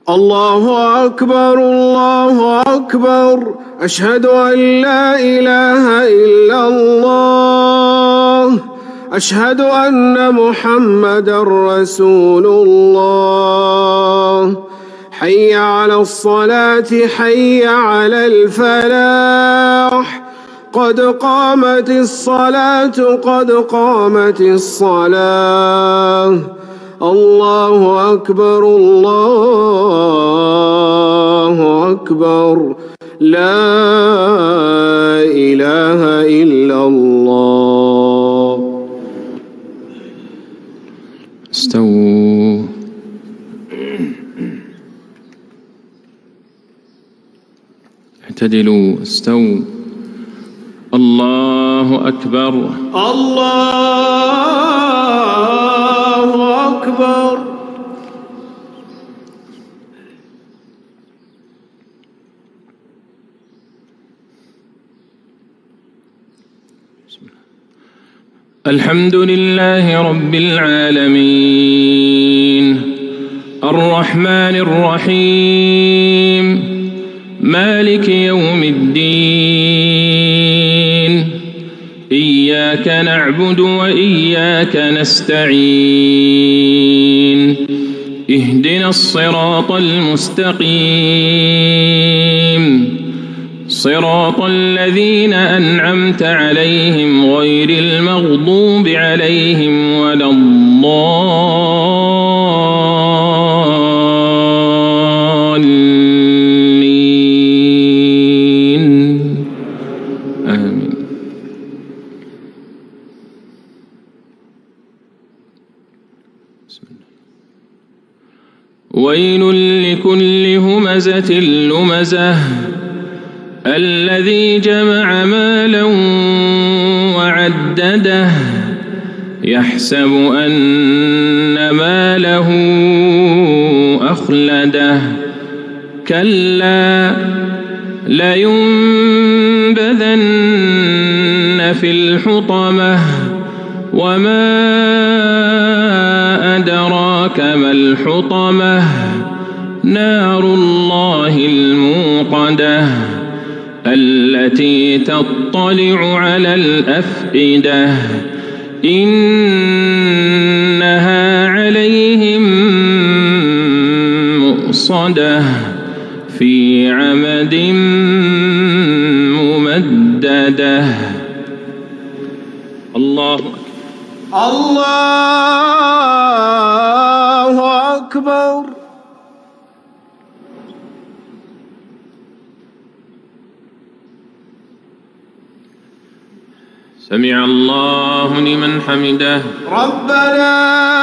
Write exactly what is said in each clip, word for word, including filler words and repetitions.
الله أكبر الله أكبر أشهد أن لا إله إلا الله أشهد أن محمدًا رسول الله حي على الصلاة حي على الفلاح قد قامت الصلاة قد قامت الصلاة الله أكبر الله أكبر لا إله إلا الله. استووا. اعتدلوا. استووا. الله أكبر. الله أكبر. الحمد لله رب العالمين الرحمن الرحيم مالك يوم الدين إياك نعبد وإياك نستعين اهدنا الصراط المستقيم صراط الذين أنعمت عليهم غير المغضوب عليهم ولا الضالين آمين. ويل لكل همزة لمزة الذي جمع مالا وعدده يحسب أن ماله أخلده كلا لينبذن في الحطمة وما أدراك ما الحطمة نار الله الموقدة التي تطلع على الأفئدة إنها عليهم مؤصدة في عمد ممددة. الله الله أكبر. سمع الله لمن حمده. ربنا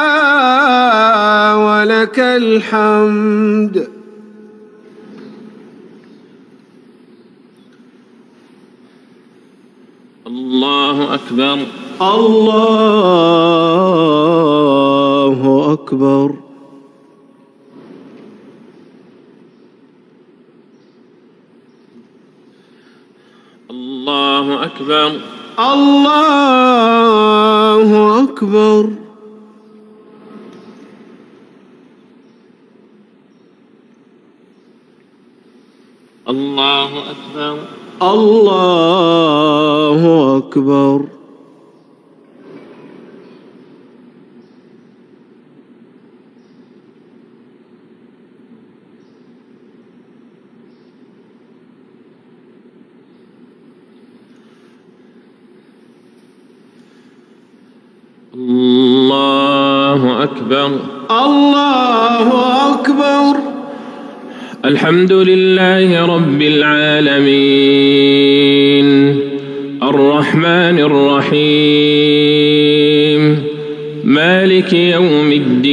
ولك الحمد. الله أكبر. الله أكبر. الله أكبر. الله أكبر. الله أكبر. الله أكبر. الله أكبر. الله أكبر. الحمد لله رب العالمين الرحمن الرحيم مالك يوم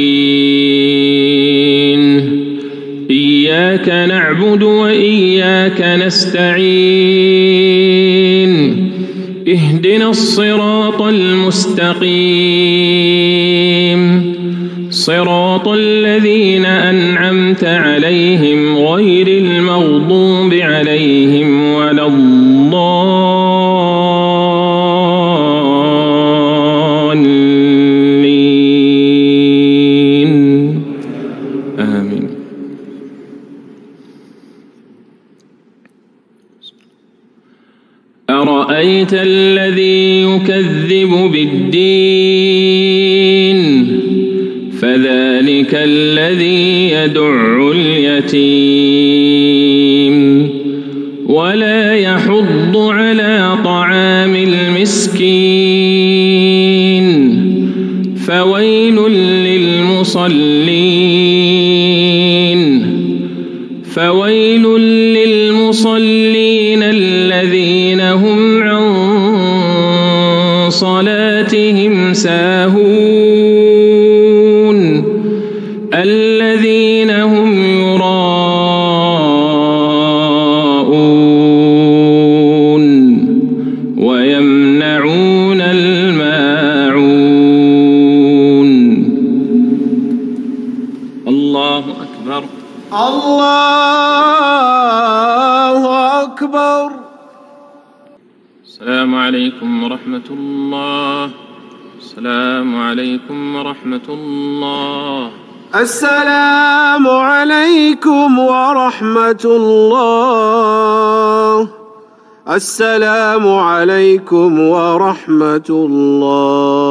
الدين إياك نعبد وإياك نستعين اهدنا الصراط المستقيم صراط الذين أنعمت عليهم غير المغضوب عليهم ولا الضالين آمين. أرأيت الذي يكذب بالدين فذلك الذي يدع اليتيم ولا يحض على طعام المسكين فويل للمصلين فويل للمصلين الذين هم عن صلاتهم ساهون الذين هم يراءون ويمنعون الماعون. الله أكبر. الله أكبر. السلام عليكم ورحمة الله. السلام عليكم ورحمة الله. السلام عليكم ورحمة الله. السلام عليكم ورحمة الله.